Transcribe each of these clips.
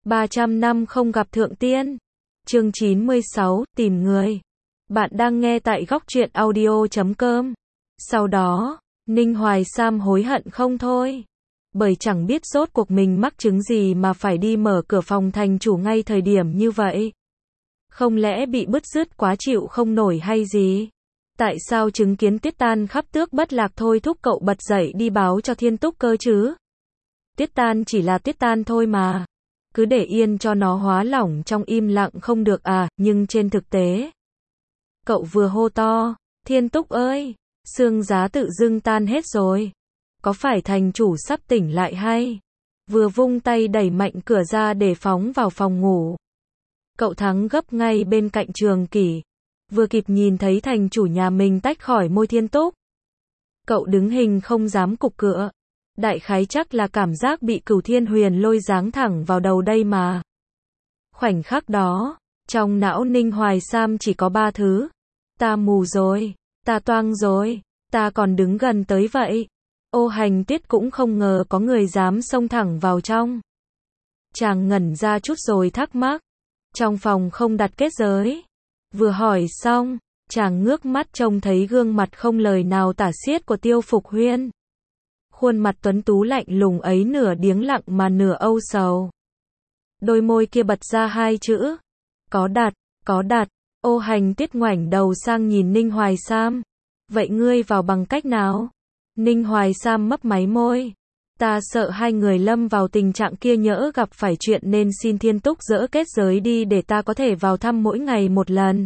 300 năm không gặp thượng tiên. Chương 96, tìm người. Bạn đang nghe tại góc truyện audio.com. Sau đó, Ninh Hoài Sam hối hận không thôi. Bởi chẳng biết rốt cuộc mình mắc chứng gì mà phải đi mở cửa phòng thành chủ ngay thời điểm như vậy. Không lẽ bị bứt rứt quá chịu không nổi hay gì? Tại sao chứng kiến Tiết Tan khắp tước bất lạc thôi thúc cậu bật dậy đi báo cho Thiên Túc cơ chứ? Tiết Tan chỉ là Tiết Tan thôi mà. Cứ để yên cho nó hóa lỏng trong im lặng không được à, nhưng trên thực tế. Cậu vừa hô to, Thiên Túc ơi, xương giá tự dưng tan hết rồi. Có phải thành chủ sắp tỉnh lại hay? Vừa vung tay đẩy mạnh cửa ra để phóng vào phòng ngủ. Cậu Thắng gấp ngay bên cạnh Trường Kỷ. Vừa kịp nhìn thấy thành chủ nhà mình tách khỏi môi Thiên Túc. Cậu đứng hình không dám cục cửa. Đại khái chắc là cảm giác bị Cửu Thiên Huyền lôi giáng thẳng vào đầu đây mà. Khoảnh khắc đó, trong não Ninh Hoài Sam chỉ có 3 thứ. Ta mù rồi, ta toang rồi, ta còn đứng gần tới vậy. Ô Hành Tiết cũng không ngờ có người dám xông thẳng vào trong. Chàng ngẩn ra chút rồi thắc mắc. Trong phòng không đặt kết giới. Vừa hỏi xong, chàng ngước mắt trông thấy gương mặt không lời nào tả xiết của Tiêu Phục Huyên. Khuôn mặt tuấn tú lạnh lùng ấy nửa điếng lặng mà nửa âu sầu. Đôi môi kia bật ra 2 chữ. Có đặt, có đặt. Ô Hành Tiết ngoảnh đầu sang nhìn Ninh Hoài Sam. Vậy ngươi vào bằng cách nào? Ninh Hoài Sam mấp máy môi. Ta sợ hai người lâm vào tình trạng kia nhỡ gặp phải chuyện nên xin Thiên Túc dỡ kết giới đi để ta có thể vào thăm mỗi ngày một lần.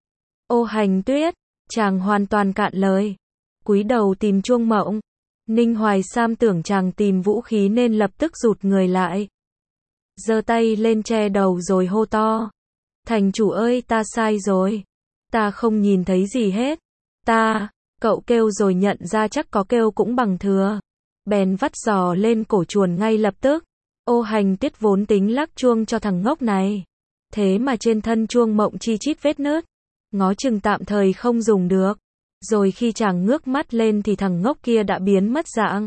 Ô Hành Tuyết, chàng hoàn toàn cạn lời. Cúi đầu tìm chuông mộng. Ninh Hoài Sam tưởng chàng tìm vũ khí nên lập tức rụt người lại. Giơ tay lên che đầu rồi hô to. Thành chủ ơi, ta sai rồi. Ta không nhìn thấy gì hết. Cậu kêu rồi nhận ra chắc có kêu cũng bằng thừa. Bèn vắt giò lên cổ chuồn ngay lập tức. Ô Hành Tiết vốn tính lắc chuông cho thằng ngốc này. Thế mà trên thân chuông mộng chi chít vết nứt. Ngó chừng tạm thời không dùng được. Rồi khi chàng ngước mắt lên thì thằng ngốc kia đã biến mất dạng.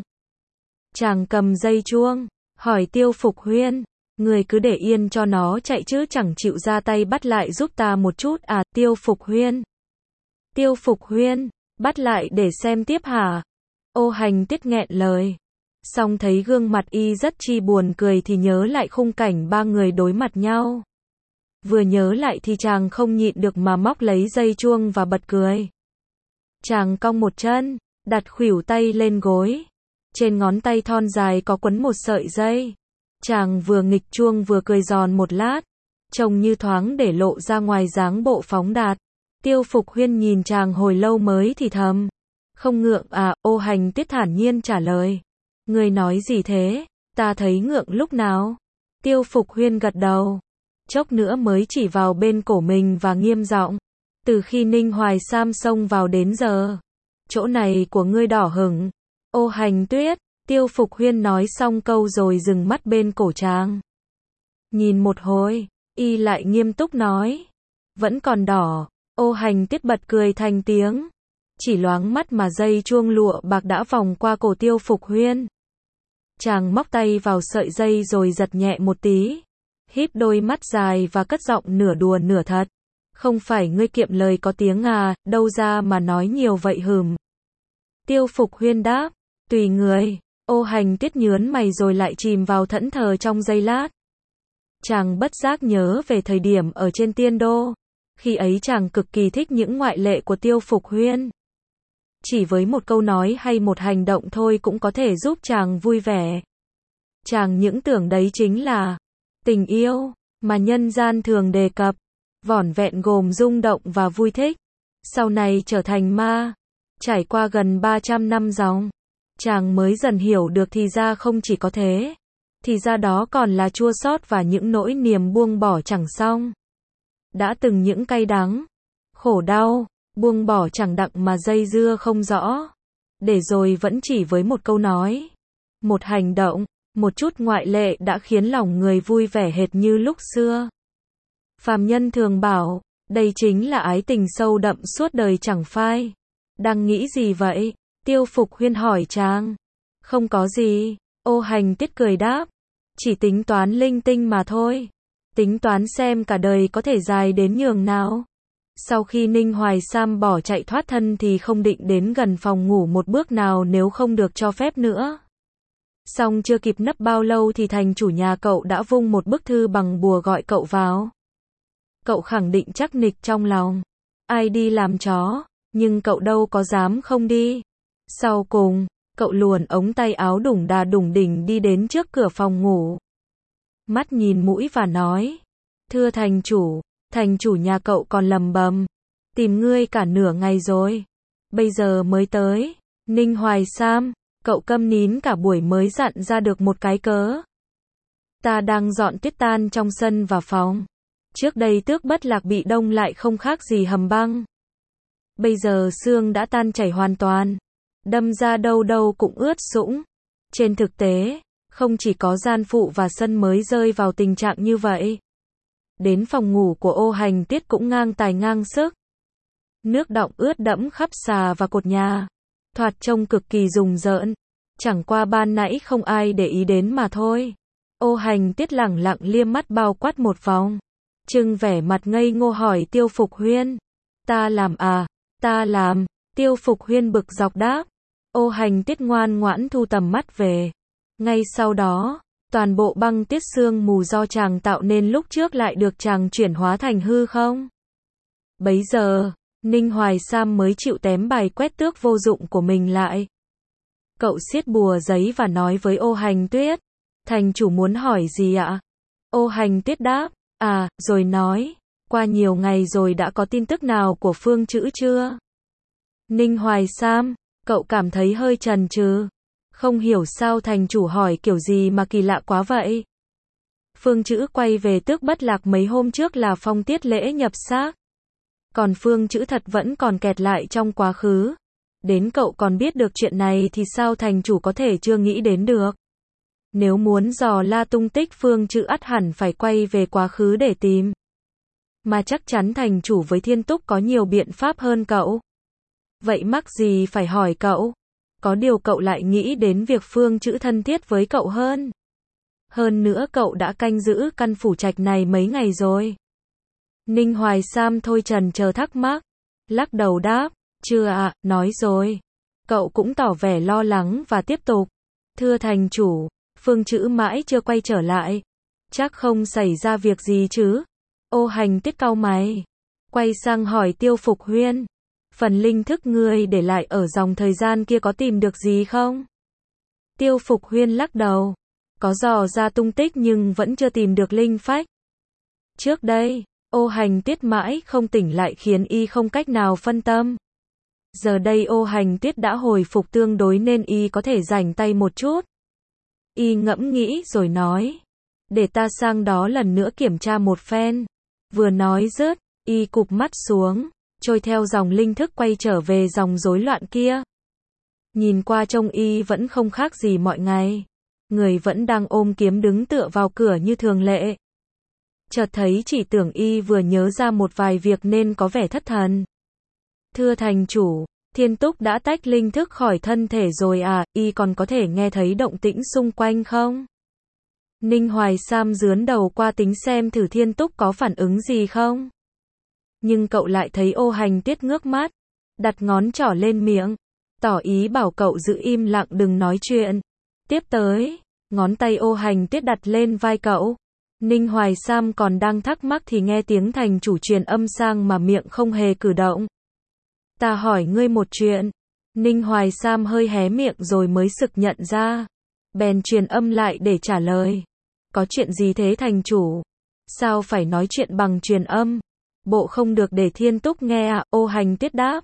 Chàng cầm dây chuông, hỏi Tiêu Phục Huyên. Người cứ để yên cho nó chạy chứ chẳng chịu ra tay bắt lại giúp ta một chút à? Tiêu Phục Huyên. Tiêu Phục Huyên, bắt lại để xem tiếp hả? Ô Hành Tiết nghẹn lời. Xong thấy gương mặt y rất chi buồn cười thì nhớ lại khung cảnh ba người đối mặt nhau. Vừa nhớ lại thì chàng không nhịn được mà móc lấy dây chuông và bật cười. Chàng cong một chân, đặt khuỷu tay lên gối. Trên ngón tay thon dài có quấn một sợi dây. Chàng vừa nghịch chuông vừa cười giòn một lát. Trông như thoáng để lộ ra ngoài dáng bộ phóng đạt. Tiêu Phục Huyên nhìn chàng hồi lâu mới thì thầm. Không ngượng à? Ô Hành Tiết thản nhiên trả lời. Người nói gì thế? Ta thấy ngượng lúc nào? Tiêu Phục Huyên gật đầu. Chốc nữa mới chỉ vào bên cổ mình và nghiêm giọng. Từ khi Ninh Hoài Sam xông vào đến giờ, chỗ này của ngươi đỏ hửng. Ô Hành Tuyết, Tiêu Phục Huyên nói xong câu rồi dừng mắt bên cổ chàng. Nhìn một hồi, y lại nghiêm túc nói. Vẫn còn đỏ. Ô Hành Tiết bật cười thành tiếng. Chỉ loáng mắt mà dây chuông lụa bạc đã vòng qua cổ Tiêu Phục Huyên. Chàng móc tay vào sợi dây rồi giật nhẹ một tí. Híp đôi mắt dài và cất giọng nửa đùa nửa thật. Không phải ngươi kiệm lời có tiếng à, đâu ra mà nói nhiều vậy hừm. Tiêu Phục Huyên đáp, tùy người. Ô Hành Tiết nhớn mày rồi lại chìm vào thẫn thờ trong giây lát. Chàng bất giác nhớ về thời điểm ở trên Tiên Đô. Khi ấy chàng cực kỳ thích những ngoại lệ của Tiêu Phục Huyên. Chỉ với một câu nói hay một hành động thôi cũng có thể giúp chàng vui vẻ. Chàng những tưởng đấy chính là tình yêu mà nhân gian thường đề cập. Vỏn vẹn gồm rung động và vui thích. Sau này trở thành ma. Trải qua gần 300 năm dòng. Chàng mới dần hiểu được thì ra không chỉ có thế. Thì ra đó còn là chua xót và những nỗi niềm buông bỏ chẳng xong. Đã từng những cay đắng, khổ đau, buông bỏ chẳng đặng mà dây dưa không rõ. Để rồi vẫn chỉ với một câu nói, một hành động, một chút ngoại lệ đã khiến lòng người vui vẻ hệt như lúc xưa. Phàm nhân thường bảo, đây chính là ái tình sâu đậm suốt đời chẳng phai. Đang nghĩ gì vậy? Tiêu Phục Huyên hỏi chàng. Không có gì. Ô Hành Tiết cười đáp. Chỉ tính toán linh tinh mà thôi. Tính toán xem cả đời có thể dài đến nhường nào. Sau khi Ninh Hoài Sam bỏ chạy thoát thân thì không định đến gần phòng ngủ một bước nào nếu không được cho phép nữa. Xong chưa kịp nấp bao lâu thì thành chủ nhà cậu đã vung một bức thư bằng bùa gọi cậu vào. Cậu khẳng định chắc nịch trong lòng. Ai đi làm chó, nhưng cậu đâu có dám không đi. Sau cùng, cậu luồn ống tay áo đủng đà đủng đỉnh đi đến trước cửa phòng ngủ. Mắt nhìn mũi và nói, thưa thành chủ nhà cậu còn lầm bầm. Tìm ngươi cả nửa ngày rồi. Bây giờ mới tới. Ninh Hoài Sam, cậu câm nín cả buổi mới dặn ra được một cái cớ. Ta đang dọn tuyết tan trong sân và phòng. Trước đây Tước Bất Lạc bị đông lại không khác gì hầm băng. Bây giờ sương đã tan chảy hoàn toàn. Đâm ra đâu đâu cũng ướt sũng. Trên thực tế, không chỉ có gian phụ và sân mới rơi vào tình trạng như vậy. Đến phòng ngủ của Ô Hành Tiết cũng ngang tài ngang sức. Nước đọng ướt đẫm khắp xà và cột nhà. Thoạt trông cực kỳ rùng rợn. Chẳng qua ban nãy không ai để ý đến mà thôi. Ô Hành Tiết lẳng lặng liếc mắt bao quát một vòng. Trưng vẻ mặt ngây ngô hỏi Tiêu Phục Huyên. Ta làm à? Ta làm. Tiêu Phục Huyên bực dọc đáp. Ô Hành Tiết ngoan ngoãn thu tầm mắt về. Ngay sau đó, toàn bộ băng tiết sương mù do chàng tạo nên lúc trước lại được chàng chuyển hóa thành hư không. Bấy giờ, Ninh Hoài Sam mới chịu tém bài quét tước vô dụng của mình lại. Cậu siết bùa giấy và nói với Ô Hành Tuyết. Thành chủ muốn hỏi gì ạ? Ô Hành Tuyết đáp. À, rồi nói. Qua nhiều ngày rồi đã có tin tức nào của Phương Chữ chưa? Ninh Hoài Sam, cậu cảm thấy hơi chần chừ. Không hiểu sao thành chủ hỏi kiểu gì mà kỳ lạ quá vậy. Phương Chữ quay về Tước Bất Lạc mấy hôm trước là phong tiết lễ nhập xác. Còn Phương Chữ thật vẫn còn kẹt lại trong quá khứ. Đến cậu còn biết được chuyện này thì sao thành chủ có thể chưa nghĩ đến được. Nếu muốn dò la tung tích Phương Chữ ắt hẳn phải quay về quá khứ để tìm. Mà chắc chắn thành chủ với Thiên Túc có nhiều biện pháp hơn cậu. Vậy mắc gì phải hỏi cậu? Có điều cậu lại nghĩ đến việc Phương Chữ thân thiết với cậu hơn. Hơn nữa cậu đã canh giữ căn phủ trạch này mấy ngày rồi. Ninh Hoài Sam thôi trần chờ thắc mắc. Lắc đầu đáp, chưa ạ, nói rồi. Cậu cũng tỏ vẻ lo lắng và tiếp tục. Thưa thành chủ, Phương Chữ mãi chưa quay trở lại. Chắc không xảy ra việc gì chứ? Ô Hành Tiết cau mày. Quay sang hỏi Tiêu Phục Huyên. Phần linh thức ngươi để lại ở dòng thời gian kia có tìm được gì không? Tiêu Phục Huyên lắc đầu. Có dò ra tung tích nhưng vẫn chưa tìm được linh phách. Trước đây, Ô Hành Tiết mãi không tỉnh lại khiến y không cách nào phân tâm. Giờ đây Ô Hành Tiết đã hồi phục tương đối nên y có thể rảnh tay một chút. Y ngẫm nghĩ rồi nói. Để ta sang đó lần nữa kiểm tra một phen. Vừa nói dứt, y cụp mắt xuống, trôi theo dòng linh thức quay trở về dòng rối loạn kia. Nhìn qua trông y vẫn không khác gì mọi ngày. Người vẫn đang ôm kiếm đứng tựa vào cửa như thường lệ. Chợt thấy chỉ tưởng y vừa nhớ ra một vài việc nên có vẻ thất thần. Thưa thành chủ, Thiên Túc đã tách linh thức khỏi thân thể rồi à, y còn có thể nghe thấy động tĩnh xung quanh không? Ninh Hoài Sam dướn đầu qua tính xem thử Thiên Túc có phản ứng gì không? Nhưng cậu lại thấy Ô Hành Tiết ngước mắt, đặt ngón trỏ lên miệng, tỏ ý bảo cậu giữ im lặng đừng nói chuyện. Tiếp tới, ngón tay Ô Hành Tiết đặt lên vai cậu. Ninh Hoài Sam còn đang thắc mắc thì nghe tiếng thành chủ truyền âm sang mà miệng không hề cử động. Ta hỏi ngươi một chuyện. Ninh Hoài Sam hơi hé miệng rồi mới sực nhận ra. Bèn truyền âm lại để trả lời. Có chuyện gì thế thành chủ? Sao phải nói chuyện bằng truyền âm? Bộ không được để Thiên Túc nghe à? Ô Hành Tiết đáp.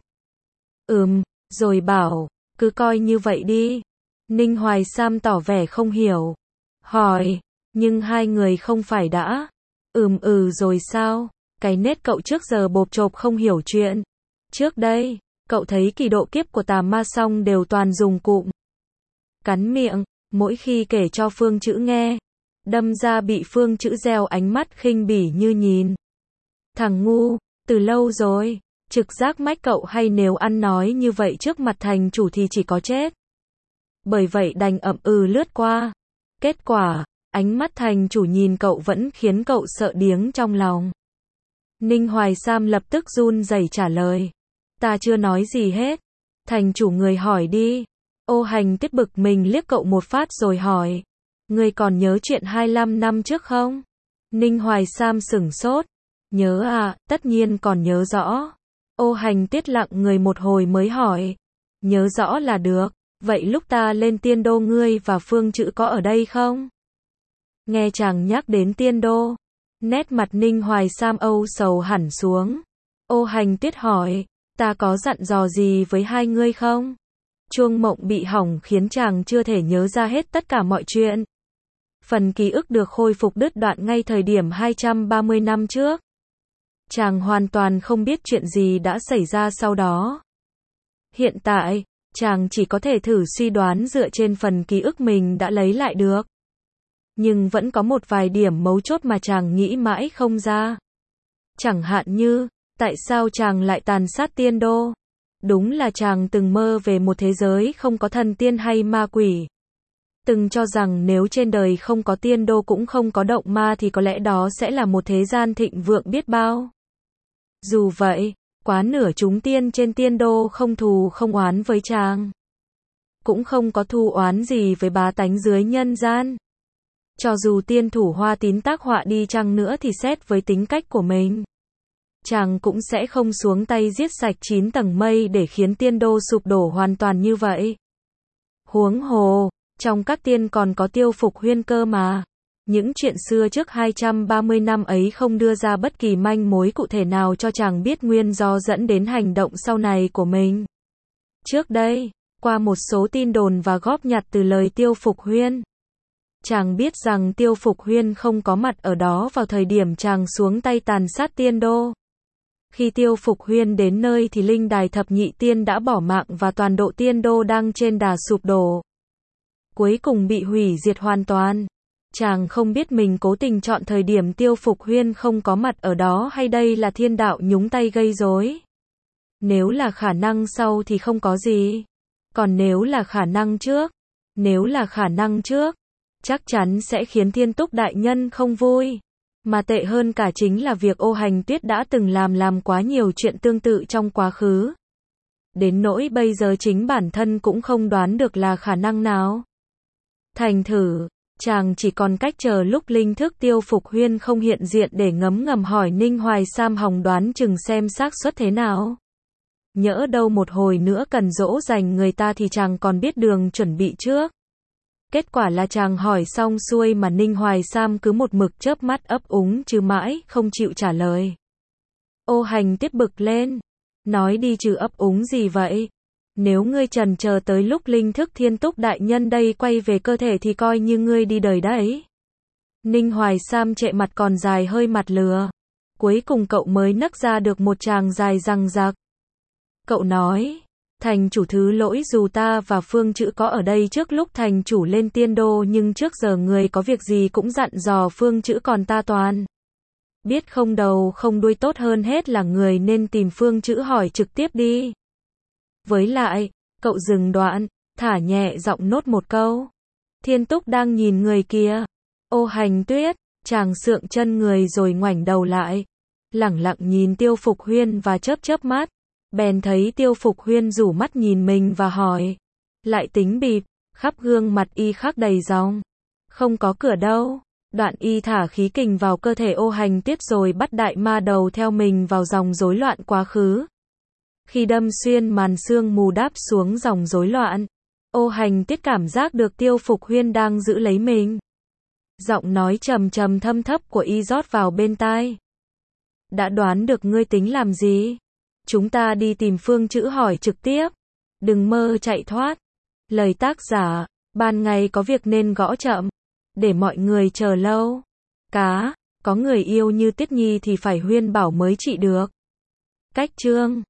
Rồi bảo, cứ coi như vậy đi. Ninh Hoài Sam tỏ vẻ không hiểu. Hỏi, nhưng hai người không phải đã. Rồi sao? Cái nết cậu trước giờ bộp chộp không hiểu chuyện. Trước đây, cậu thấy kỳ độ kiếp của Tà Ma Song đều toàn dùng cụm. Cắn miệng, mỗi khi kể cho Phương Chữ nghe. Đâm ra bị Phương Chữ gieo ánh mắt khinh bỉ như nhìn. Thằng ngu, từ lâu rồi, trực giác mách cậu hay nếu ăn nói như vậy trước mặt thành chủ thì chỉ có chết. Bởi vậy đành lướt qua. Kết quả, Ánh mắt thành chủ nhìn cậu vẫn khiến cậu sợ điếng trong lòng. Ninh Hoài Sam lập tức run rẩy trả lời. Ta chưa nói gì hết. Thành chủ người hỏi đi. Ô Hành Tiết bực mình liếc cậu một phát rồi hỏi. Ngươi còn nhớ chuyện 25 năm trước không? Ninh Hoài Sam sửng sốt. Nhớ à, tất nhiên còn nhớ rõ. Ô Hành Tiết lặng người một hồi mới hỏi. Nhớ rõ là được. Vậy lúc ta lên Tiên Đô ngươi và Phương Chữ có ở đây không? Nghe chàng nhắc đến Tiên Đô, nét mặt Ninh Hoài Sam âu sầu hẳn xuống. Ô Hành Tiết hỏi, ta có dặn dò gì với hai ngươi không? Chuông mộng bị hỏng khiến chàng chưa thể nhớ ra hết tất cả mọi chuyện. Phần ký ức được khôi phục đứt đoạn ngay thời điểm 230 năm trước. Chàng hoàn toàn không biết chuyện gì đã xảy ra sau đó. Hiện tại, chàng chỉ có thể thử suy đoán dựa trên phần ký ức mình đã lấy lại được. Nhưng vẫn có một vài điểm mấu chốt mà chàng nghĩ mãi không ra. Chẳng hạn như, tại sao chàng lại tàn sát Tiên Đô? Đúng là chàng từng mơ về một thế giới không có thần tiên hay ma quỷ. Từng cho rằng nếu trên đời không có Tiên Đô cũng không có động ma thì có lẽ đó sẽ là một thế gian thịnh vượng biết bao. Dù vậy, quá nửa chúng tiên trên Tiên Đô không thù không oán với chàng. Cũng không có thù oán gì với bá tánh dưới nhân gian. Cho dù tiên thủ Hoa Tín tác họa đi chăng nữa thì xét với tính cách của mình, chàng cũng sẽ không xuống tay giết sạch 9 tầng mây để khiến Tiên Đô sụp đổ hoàn toàn như vậy. Huống hồ, trong các tiên còn có Tiêu Phục Huyên cơ mà. Những chuyện xưa trước 230 năm ấy không đưa ra bất kỳ manh mối cụ thể nào cho chàng biết nguyên do dẫn đến hành động sau này của mình. Trước đây, qua một số tin đồn và góp nhặt từ lời Tiêu Phục Huyên, chàng biết rằng Tiêu Phục Huyên không có mặt ở đó vào thời điểm chàng xuống tay tàn sát Tiên Đô. Khi Tiêu Phục Huyên đến nơi thì linh đài thập nhị tiên đã bỏ mạng và toàn bộ Tiên Đô đang trên đà sụp đổ. Cuối cùng bị hủy diệt hoàn toàn. Chàng không biết mình cố tình chọn thời điểm Tiêu Phục Huyên không có mặt ở đó hay đây là thiên đạo nhúng tay gây rối. Nếu là khả năng sau thì không có gì. Còn nếu là khả năng trước, chắc chắn sẽ khiến Thiên Túc đại nhân không vui. Mà tệ hơn cả chính là việc Ô Hành Tuyết đã từng làm quá nhiều chuyện tương tự trong quá khứ. Đến nỗi bây giờ chính bản thân cũng không đoán được là khả năng nào. Thành thử, chàng chỉ còn cách chờ lúc linh thức Tiêu Phục Huyên không hiện diện để ngấm ngầm hỏi Ninh Hoài Sam hòng đoán chừng xem xác suất thế nào. Nhỡ đâu một hồi nữa cần dỗ dành người ta thì chàng còn biết đường chuẩn bị trước. Kết quả là chàng hỏi xong xuôi mà Ninh Hoài Sam cứ một mực chớp mắt ấp úng chứ mãi không chịu trả lời. Ô Hành Tiết bực lên. Nói đi chứ ấp úng gì vậy? Nếu ngươi chần chờ tới lúc linh thức Thiên Túc đại nhân đây quay về cơ thể thì coi như ngươi đi đời đấy. Ninh Hoài Sam trệ mặt còn dài hơi mặt lừa. Cuối cùng cậu mới nấc ra được một tràng dài răng rạc. Cậu nói, thành chủ thứ lỗi dù ta và Phương Chữ có ở đây trước lúc thành chủ lên Tiên Đô nhưng trước giờ người có việc gì cũng dặn dò Phương Chữ còn ta toàn. Biết không đầu không đuôi tốt hơn hết là người nên tìm Phương Chữ hỏi trực tiếp đi. Với lại, cậu dừng đoạn, thả nhẹ giọng nốt một câu. Thiên Túc đang nhìn người kia. Ô Hành Tuyết, chàng sượng chân người rồi ngoảnh đầu lại. Lẳng lặng nhìn Tiêu Phục Huyên và chớp mắt. Bèn thấy Tiêu Phục Huyên rủ mắt nhìn mình và hỏi. Lại tính bịp, khắp gương mặt y khắc đầy dòng. Không có cửa đâu. Đoạn y thả khí kình vào cơ thể Ô Hành Tuyết rồi bắt đại ma đầu theo mình vào dòng rối loạn quá khứ. Khi đâm xuyên màn sương mù đáp xuống dòng rối loạn, Ô Hành Tuyết cảm giác được Tiêu Phục Huyên đang giữ lấy mình. Giọng nói trầm trầm thâm thấp của y rót vào bên tai. Đã đoán được ngươi tính làm gì? Chúng ta đi tìm Phương Chữ hỏi trực tiếp. Đừng mơ chạy thoát. Lời tác giả, ban ngày có việc nên gõ chậm. Để mọi người chờ lâu. Cá, có người yêu như Tiết Nhi thì phải Huyên bảo mới trị được. Cách chương